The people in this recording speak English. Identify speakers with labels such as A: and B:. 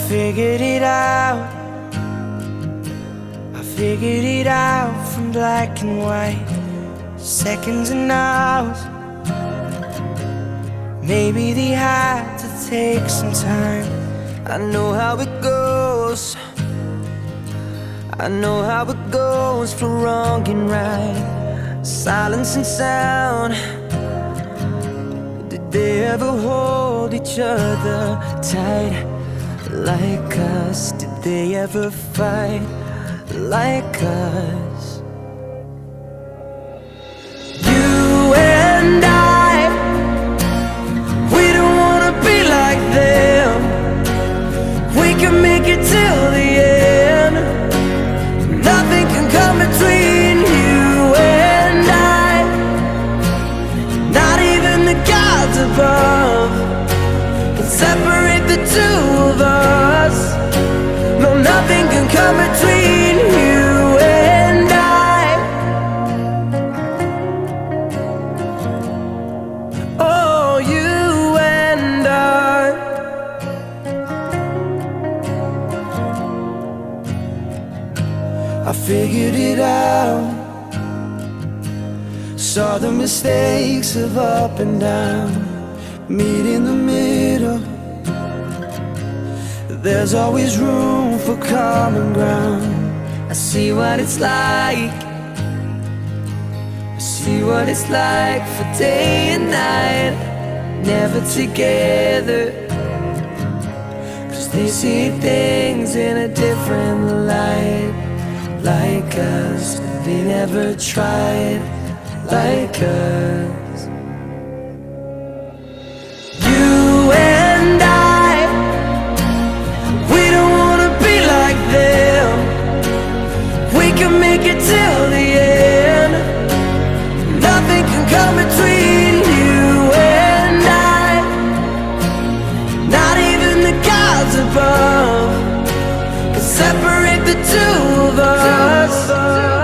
A: figured it out. I figured it out from black and white, seconds and hours. Maybe they had to take some time. I know how it goes. I know how it goes for wrong and right, silence and sound. Did they ever hold each other tight like us? Did they ever fight like us? You and I, we don't wanna be like them. We can make it till the end. Nothing can come between you and I, not even the gods above can separate the two of us. No, nothing can come between you and I. Oh, you and I. I figured it out. Saw the mistakes of up and down, meet in the middle. There's always room for common ground. I see what it's like. I see what it's like for day and night, never together. 'Cause they see things in a different light, like us. They never tried like us. You and I, we don't wanna be like them. We can make it till the end. Nothing can come between you and I, not even the gods above can separate the two of us.